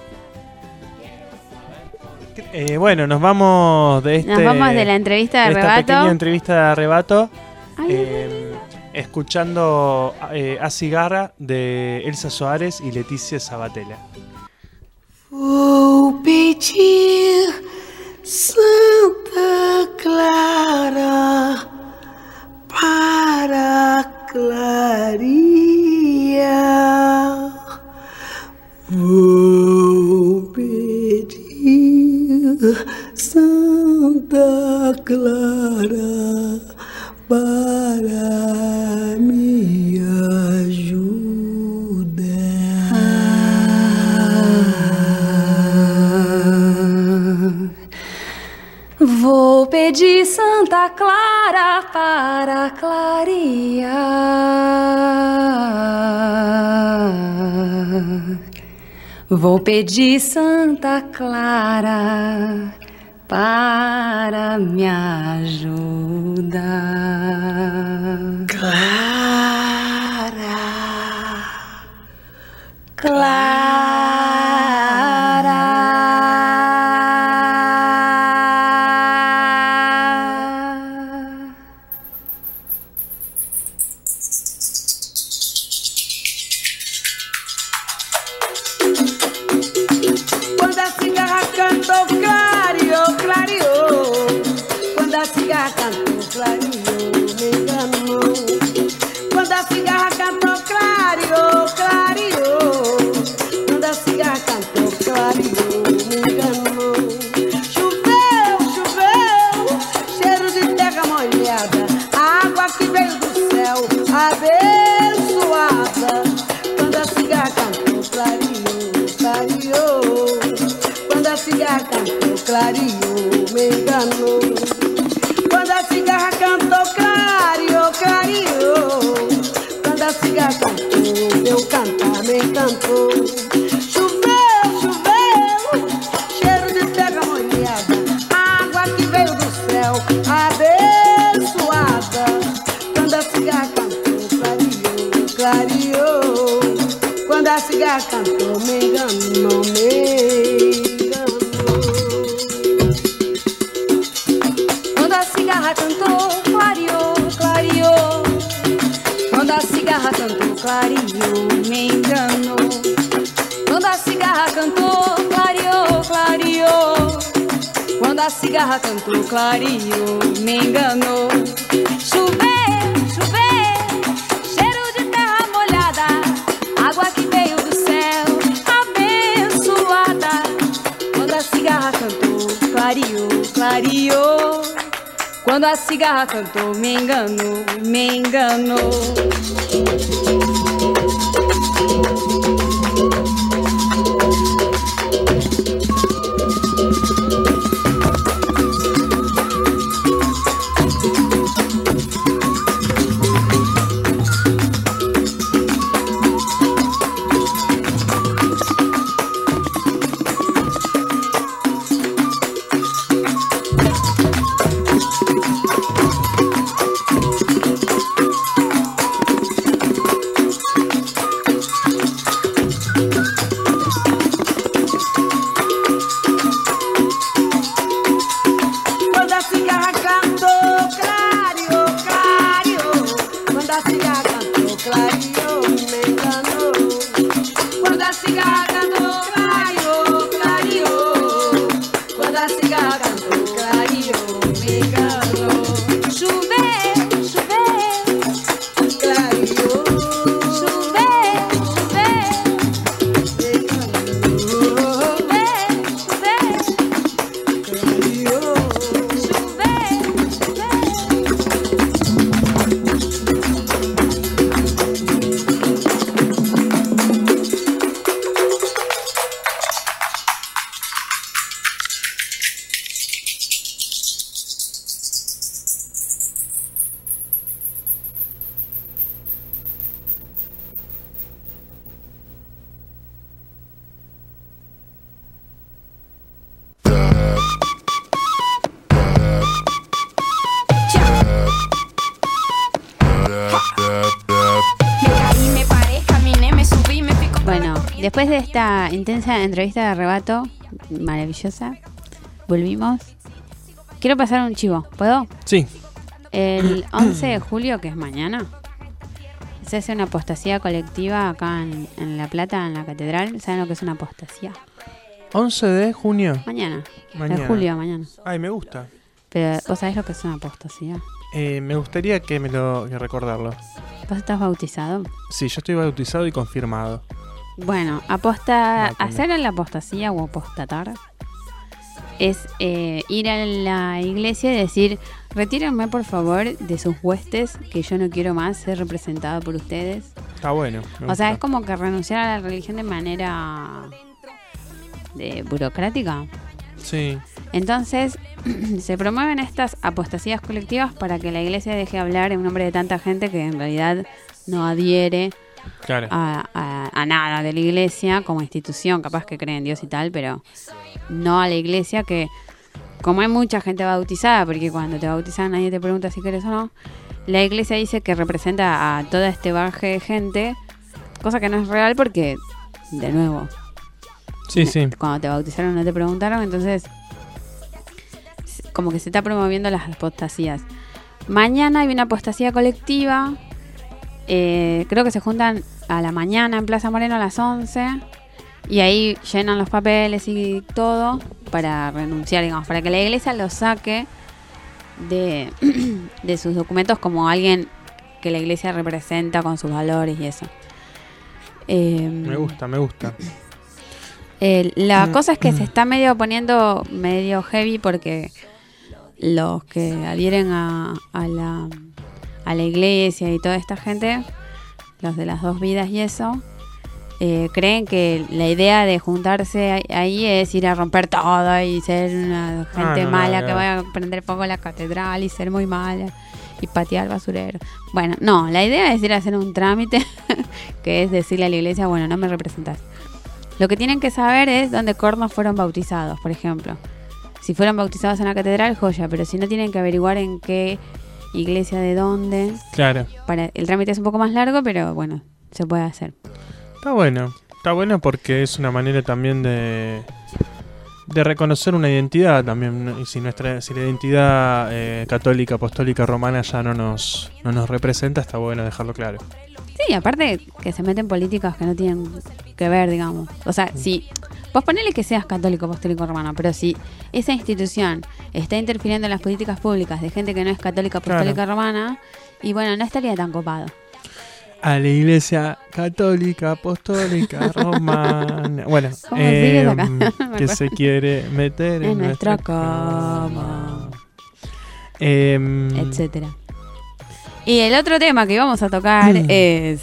Bueno, nos vamos de Nos vamos de la entrevista de esta Arrebato. pequeña entrevista de Arrebato. Ay, Escuchando A Cigarra de Elsa Soares y Leticia Sabatella. Vou pedir Santa Clara para clarear. Vou pedir Santa Clara para me ajudar. Vou pedir Santa Clara para clarear. Vou pedir Santa Clara para me ajudar. Quando a cigarra cantou clareou, clareou. Quando a cigarra cantou clareou, me enganou. Quando a cigarra cantou clareou, clareou. Quando a cigarra cantou clareou, me enganou. Choveu, choveu, cheiro de terra molhada, água que veio do céu, abençoada. Quando a cigarra cantou clareou, clareou. Quando a cigarra cantou clareou, me enganou. Quando a cigarra cantou clareou, clareou. Quando a cigarra cantou, meu cantar me encantou. Choveu, choveu, cheiro de terra molhada, água que veio do céu, abençoada. Quando a cigarra cantou clareou, clareou. Quando a cigarra cantou, me enganou, me enganou. Quando a cigarra cantou, clareou, clareou. Quando a cigarra cantou, clareou, me enganou. Quando a cigarra cantou, clareou, clareou. Quando a cigarra cantou, clareou, me enganou. Choveu, choveu, cheiro de terra molhada, água que veio do céu, abençoada. Quando a cigarra cantou, clareou, clareou. Quando a cigarra cantou, me enganou, me enganou. después de esta intensa entrevista de arrebato, maravillosa, volvimos. Quiero pasar un chivo, ¿puedo? Sí. El 11 de julio, que es mañana, se hace una apostasía colectiva acá en La Plata, en la catedral. ¿Saben lo que es una apostasía? 11 de junio. Mañana. De julio, mañana. Ay, me gusta. Pero, ¿vos sabés lo que es una apostasía? Me gustaría que recordarlo. ¿Vos estás bautizado? Sí, yo estoy bautizado y confirmado. Bueno, hacer la apostasía o apostatar es ir a la iglesia y decir: retírenme por favor de sus huestes, que yo no quiero más ser representado por ustedes. Está bueno. O sea, es como que renunciar a la religión de manera burocrática. Sí. Entonces se promueven estas apostasías colectivas para que la iglesia deje hablar en nombre de tanta gente que en realidad no adhiere a nada de la iglesia como institución. Capaz que cree en Dios y tal, pero no a la iglesia, que como hay mucha gente bautizada, porque cuando te bautizan nadie te pregunta si querés o no, la iglesia dice que representa a todo este baje de gente, cosa que no es real porque, de nuevo, sí. cuando te bautizaron no te preguntaron, entonces como que se está promoviendo las apostasías. Mañana hay una apostasía colectiva, creo que se juntan a la mañana en Plaza Moreno a las 11 y ahí llenan los papeles y todo para renunciar, digamos, para que la iglesia lo saque de sus documentos como alguien que la iglesia representa con sus valores y eso. Me gusta. La cosa es que se está poniendo medio heavy porque los que adhieren a la iglesia y toda esta gente, los de las dos vidas y eso, creen que la idea de juntarse ahí es ir a romper todo y ser una gente mala que vaya a prender fuego a la catedral y ser muy mala y patear basurero. Bueno, no, la idea es ir a hacer un trámite que es decirle a la iglesia: bueno, no me representás. Lo que tienen que saber es dónde cornos fueron bautizados, por ejemplo. Si fueron bautizados en la catedral, joya, pero si no, tienen que averiguar en qué iglesia, de dónde. Claro. El trámite es un poco más largo, pero bueno, se puede hacer. Está bueno porque es una manera también de reconocer una identidad también. Y si la identidad católica, apostólica, romana ya no nos representa, está bueno dejarlo claro. Sí, aparte que se meten políticas que no tienen que ver, digamos. O sea, si vos ponele que seas católico, apostólico, romano, pero si esa institución está interfiriendo en las políticas públicas de gente que no es católica, apostólica, romana, y bueno, no estaría tan copado. A la iglesia católica, apostólica, romana. Bueno, que se quiere meter en nuestra cama. Etcétera. Y el otro tema que íbamos a tocar es...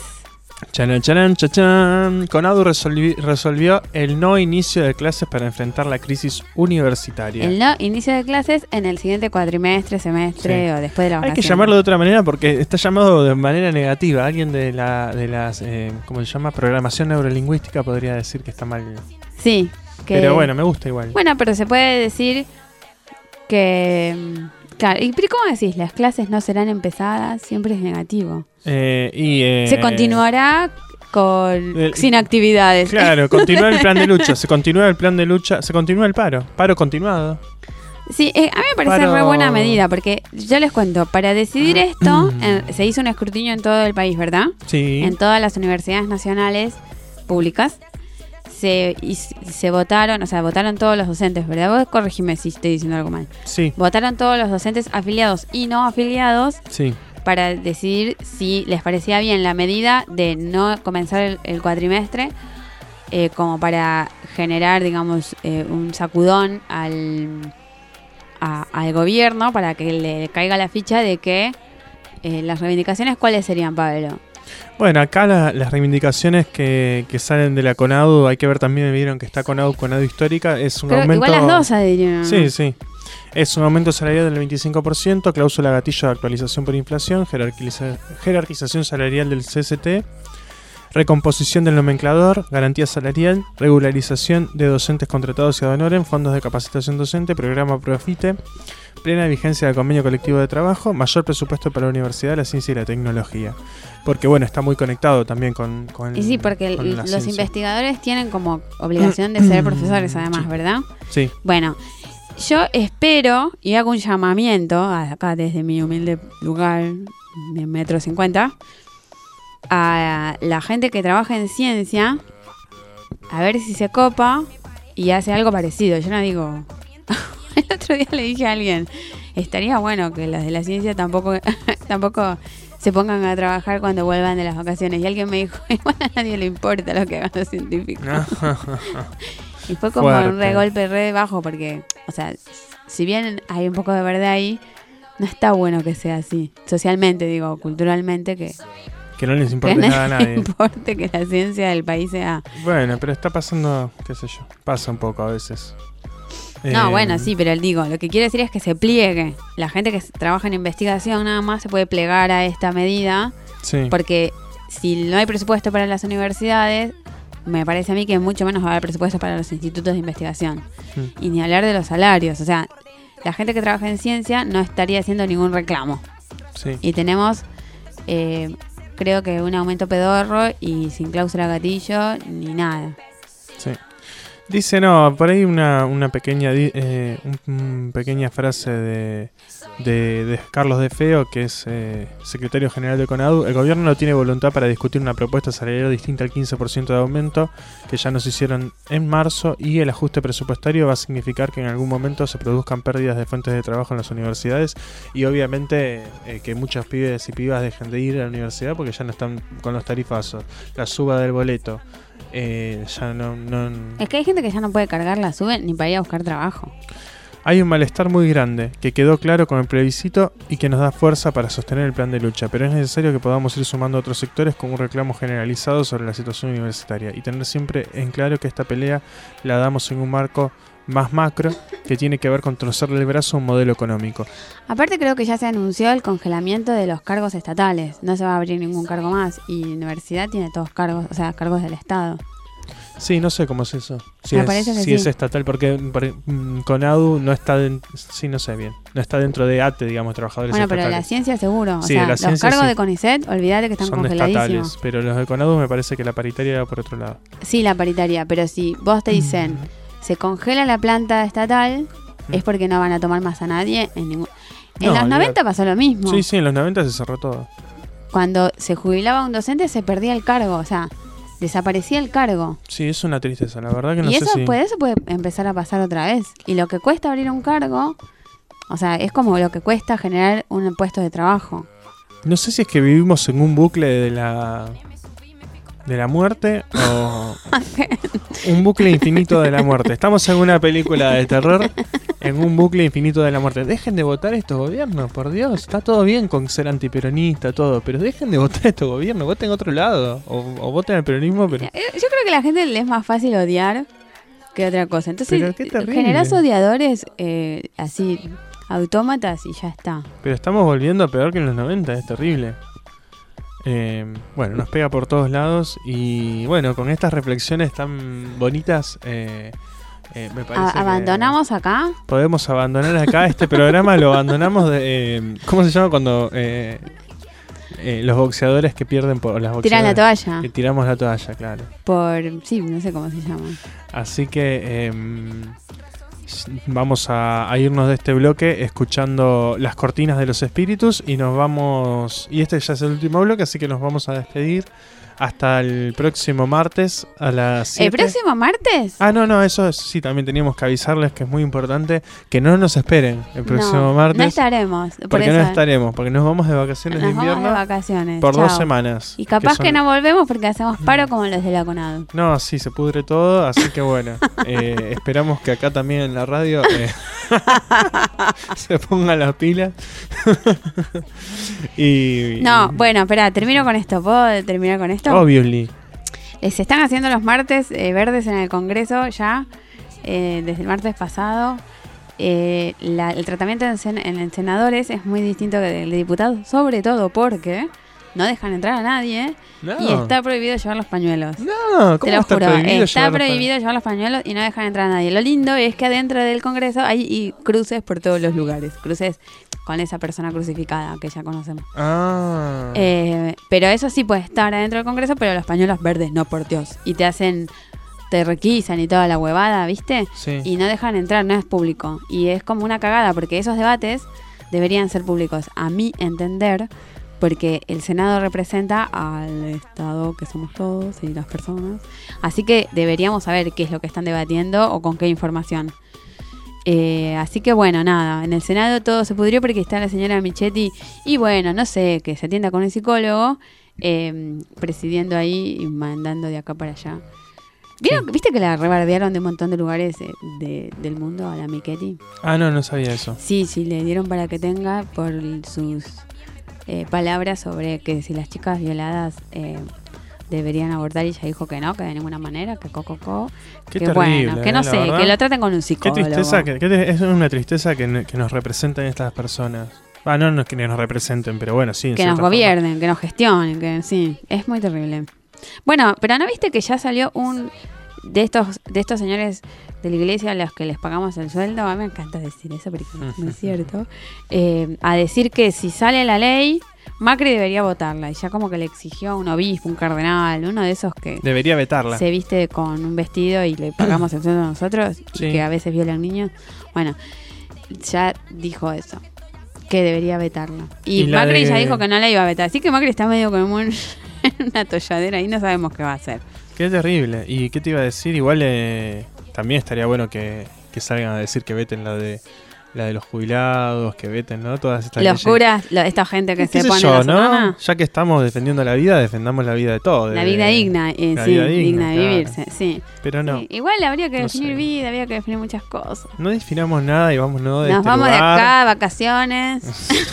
Charan. CONADU resolvió el no inicio de clases para enfrentar la crisis universitaria. El no inicio de clases en el siguiente cuatrimestre, semestre o después de la vacación. Hay que llamarlo de otra manera porque está llamado de manera negativa. Alguien de las ¿cómo se llama? Programación neurolingüística podría decir que está mal. Sí. Pero bueno, me gusta igual. Bueno, pero se puede decir que... Claro, pero ¿cómo decís? Las clases no serán empezadas, siempre es negativo. Se continuará sin actividades. Claro, continúa el plan de lucha, se continúa el paro continuado. Sí, a mí me parece re buena medida, porque yo les cuento, para decidir esto se hizo un escrutinio en todo el país, ¿verdad? Sí. En todas las universidades nacionales públicas. Se votaron, votaron todos los docentes, ¿verdad? Vos corregime si estoy diciendo algo mal. Sí. Votaron todos los docentes afiliados y no afiliados. Sí. Para decidir si les parecía bien la medida de no comenzar el cuatrimestre, como para generar, digamos, un sacudón al gobierno, para que le caiga la ficha de que las reivindicaciones, ¿cuáles serían, Pablo? Bueno, acá las reivindicaciones que salen de la CONADU, hay que ver también, me vieron que está CONADU histórica, es un aumento... Igual las dos adhirieron. Sí. Es un aumento salarial del 25%, cláusula gatillo de actualización por inflación, jerarquización salarial del CST, recomposición del nomenclador, garantía salarial, regularización de docentes contratados y ad honorem, fondos de capacitación docente, programa Profite, plena vigencia del convenio colectivo de trabajo, mayor presupuesto para la universidad, la ciencia y la tecnología. Porque bueno, está muy conectado también con Y sí, porque con la los ciencia. investigadores tienen como obligación de ser profesores además, ¿verdad? Sí. Bueno, yo espero y hago un llamamiento acá desde mi humilde lugar de 1,50 m a la gente que trabaja en ciencia a ver si se copa y hace algo parecido. Yo no digo... El otro día le dije a alguien, estaría bueno que los de la ciencia tampoco se pongan a trabajar cuando vuelvan de las vacaciones. Y alguien me dijo, igual a nadie le importa lo que hagan los científicos. Y fue como Fuerte. un golpe re bajo porque, o sea, si bien hay un poco de verdad ahí, no está bueno que sea así. Socialmente, digo, culturalmente, que no les importe no nada a nadie. importe que la ciencia del país sea... Bueno, pero está pasando, qué sé yo, pasa un poco a veces. No, bueno, sí, pero digo, lo que quiero decir es que se pliegue. La gente que trabaja en investigación nada más se puede plegar a esta medida. Sí. Porque si no hay presupuesto para las universidades, me parece a mí que mucho menos va a haber presupuesto para los institutos de investigación. Y ni hablar de los salarios. O sea, la gente que trabaja en ciencia no estaría haciendo ningún reclamo. Sí. Y tenemos, creo que un aumento pedorro y sin cláusula gatillo ni nada. Sí. Dice, no, por ahí una pequeña pequeña frase de Carlos De Feo, que es secretario general de CONADU. El gobierno no tiene voluntad para discutir una propuesta salarial distinta al 15% de aumento que ya nos hicieron en marzo, y el ajuste presupuestario va a significar que en algún momento se produzcan pérdidas de fuentes de trabajo en las universidades y obviamente que muchos pibes y pibas dejen de ir a la universidad porque ya no están con los tarifazos, la suba del boleto. Ya no... Es que hay gente que ya no puede cargar la sube ni para ir a buscar trabajo. Hay un malestar muy grande que quedó claro con el plebiscito y que nos da fuerza para sostener el plan de lucha, pero es necesario que podamos ir sumando otros sectores con un reclamo generalizado sobre la situación universitaria y tener siempre en claro que esta pelea la damos en un marco más macro que tiene que ver con torcerle el brazo a un modelo económico. Aparte creo que ya se anunció el congelamiento de los cargos estatales. No se va a abrir ningún cargo más. Y la universidad tiene todos cargos, o sea, cargos del Estado. Sí, no sé cómo es eso. Si, Me es, parece que si sí. es estatal, porque CONADU no está sí, no sé bien. No está dentro de ATE, digamos, trabajadores Bueno, estatales. pero la ciencia seguro. O Sí, sea, de la los ciencia cargos sí. de CONICET, olvídate que están Son congeladísimos. estatales, pero los de CONADU me parece que la paritaria va por otro lado. Sí, la paritaria, pero si vos te dicen se congela la planta estatal, es porque no van a tomar más a nadie en ningún... En No, los 90 olvídate. pasó lo mismo. Sí, sí, en los 90 se cerró todo. Cuando se jubilaba un docente se perdía el cargo, o sea, desaparecía el cargo. Sí, es una tristeza, la verdad que no Y sé eso, si... eso puede empezar a pasar otra vez. Y lo que cuesta abrir un cargo, o sea, es como lo que cuesta generar un puesto de trabajo. No sé si es que vivimos en un bucle de la muerte o un bucle infinito de la muerte. Estamos en una película de terror en un bucle infinito de la muerte. Dejen de votar estos gobiernos, por Dios. Está todo bien con ser antiperonista, todo, pero dejen de votar estos gobiernos. Voten a otro lado o voten al peronismo, pero... Yo creo que a la gente le es más fácil odiar que otra cosa. Entonces, Pero qué terrible. generás odiadores así, autómatas y ya está. Pero estamos volviendo a peor que en los 90, es terrible. Bueno, nos pega por todos lados y bueno, con estas reflexiones tan bonitas me parece ¿Abandonamos acá? podemos abandonar acá este programa. Lo abandonamos de... ¿cómo se llama cuando los boxeadores que pierden por las boxeadoras? Tiran la toalla. Que tiramos la toalla, claro. Sí, no sé cómo se llama. Así que vamos a irnos de este bloque escuchando las cortinas de los espíritus y nos vamos... Y este ya es el último bloque, así que nos vamos a despedir hasta el próximo martes a las 7. ¿El próximo martes? Ah, no, eso sí, también teníamos que avisarles que es muy importante que no nos esperen el próximo martes. No estaremos. Por Porque eso. no estaremos, porque nos vamos de vacaciones de Nos vamos invierno de vacaciones. por Chao. 2 semanas. Y capaz son- que no volvemos porque hacemos paro como los de la CONADU. No, sí, se pudre todo, así que bueno, esperamos que acá también en la radio se pongan las pilas. y No, bueno, espera, termino con esto. ¿Puedo terminar con esto? Obviously. Se están haciendo los martes verdes en el Congreso ya, desde el martes pasado. El tratamiento en senadores es muy distinto que el de diputados, sobre todo porque no dejan entrar a nadie No. y está prohibido llevar los pañuelos. No, ¿cómo te lo está juro, prohibido está llevar los prohibido llevar los pañuelos y no dejan entrar a nadie. Lo lindo es que adentro del Congreso hay cruces por todos los lugares, cruces con esa persona crucificada que ya conocemos. Ah. Pero eso sí puede estar adentro del Congreso, pero los pañuelos verdes, no, por Dios. Y te requisan y toda la huevada, ¿viste? Sí. Y no dejan entrar, no es público. Y es como una cagada, porque esos debates deberían ser públicos, a mi entender, porque el Senado representa al Estado que somos todos y las personas. Así que deberíamos saber qué es lo que están debatiendo o con qué información. Así que bueno, nada, en el Senado todo se pudrió porque está la señora Michetti y bueno, no sé, que se atienda con un psicólogo, presidiendo ahí y mandando de acá para allá. ¿Viste que la rebardearon de un montón de lugares del mundo a la Michetti? Ah, no sabía eso. Sí, le dieron para que tenga por sus palabras sobre que si las chicas violadas deberían abortar, y ella dijo que no, que de ninguna manera, que Qué que terrible, bueno, que no sé, verdad. que lo traten con un psicólogo. Qué tristeza, es una tristeza que nos representan estas personas. No es que nos representen, pero bueno, sí. Que nos gobiernen, que nos gestionen, que sí, es muy terrible. Bueno, pero ¿no viste que ya salió un de estos señores de la iglesia a los que les pagamos el sueldo? A mí me encanta decir eso, porque no es cierto. A decir que si sale la ley, Macri debería votarla. Y ya como que le exigió a un obispo, un cardenal, uno de esos que debería vetarla. Se viste con un vestido y le pagamos el sueldo a nosotros, sí. Y que a veces violan niños. Bueno, ya dijo eso, que debería vetarla. Y Macri ya dijo que no la iba a vetar. Así que Macri está medio como en una atolladera y no sabemos qué va a hacer. Qué terrible. ¿Y qué te iba a decir? Igual también estaría bueno que salgan a decir que veten la de los jubilados, que veten, ¿no? Todas estas los curas, esta gente que se pone yo, la ¿no? semana. Ya que estamos defendiendo la vida, defendamos la vida de todos. La vida digna, la sí, vida digna de claro. vivirse, sí. Pero no. Sí, igual habría que no definir sé. vida, habría que definir muchas cosas. No definamos nada y vámonos de Nos este vamos lugar. de acá, vacaciones.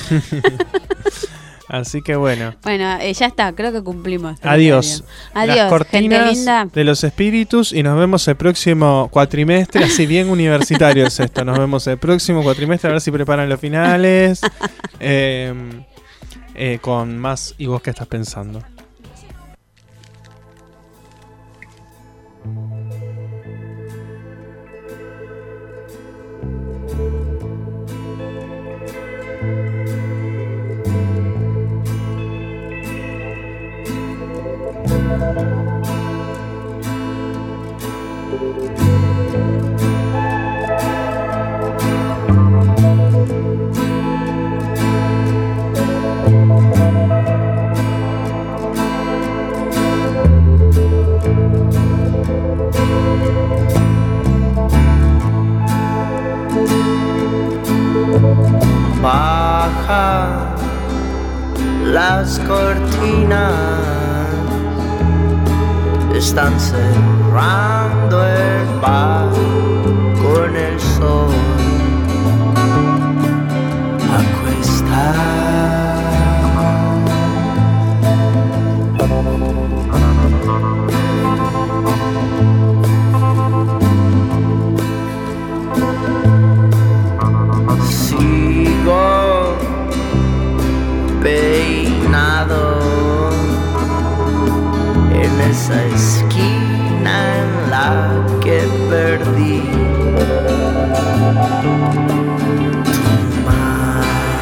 Así que bueno. Bueno, ya está, creo que cumplimos. Adiós. Adiós, Las cortinas gente linda. de los espíritus y nos vemos el próximo cuatrimestre, así bien universitario es esto. Nos vemos el próximo cuatrimestre, a ver si preparan los finales. Con más ¿Y vos qué estás pensando? Baja las cortinas, están cerrando el bar con el sol. Sigo peinado en esa esquina en la que perdí tu mano.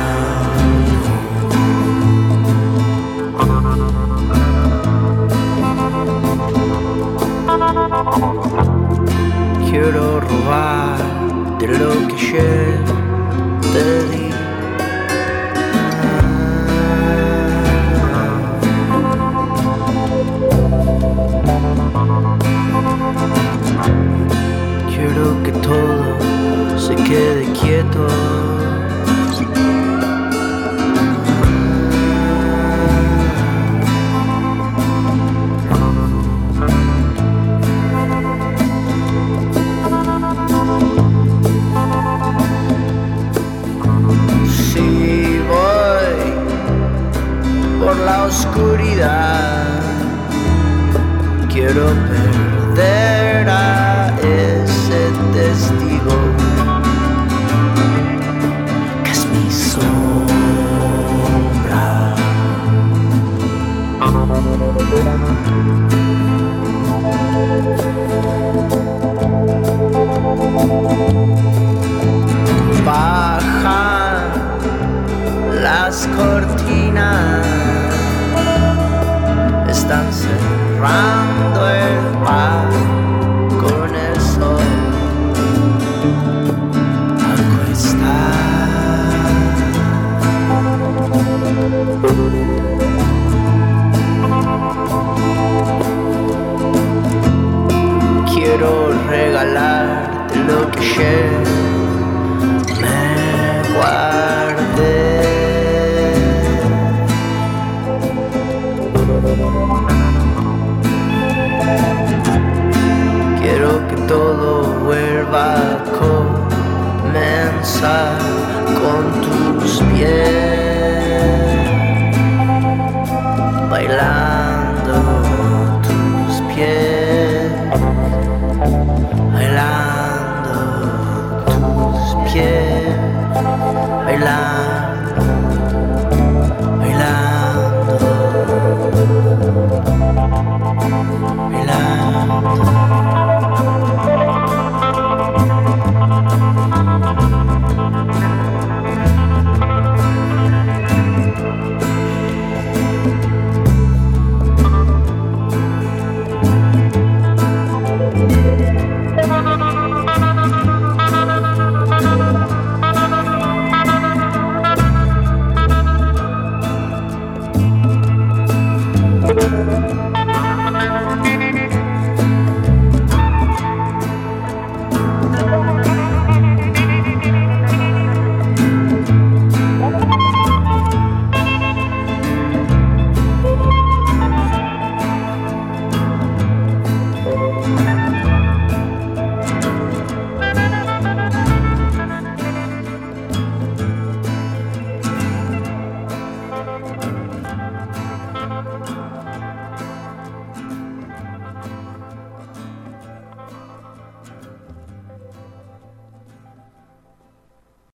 Quiero robar de lo que ayer te di. Quiero que todo se quede quieto. Si voy por la oscuridad, quiero perder a ese testigo que es mi sombra. bajan las cortinas, están cerrando el bar con el sol. Quiero regalarte lo que ayer me guardé. Quiero que todo vuelva a comenzar con tus pies, bailando tus pies, bailando tus pies, bailando.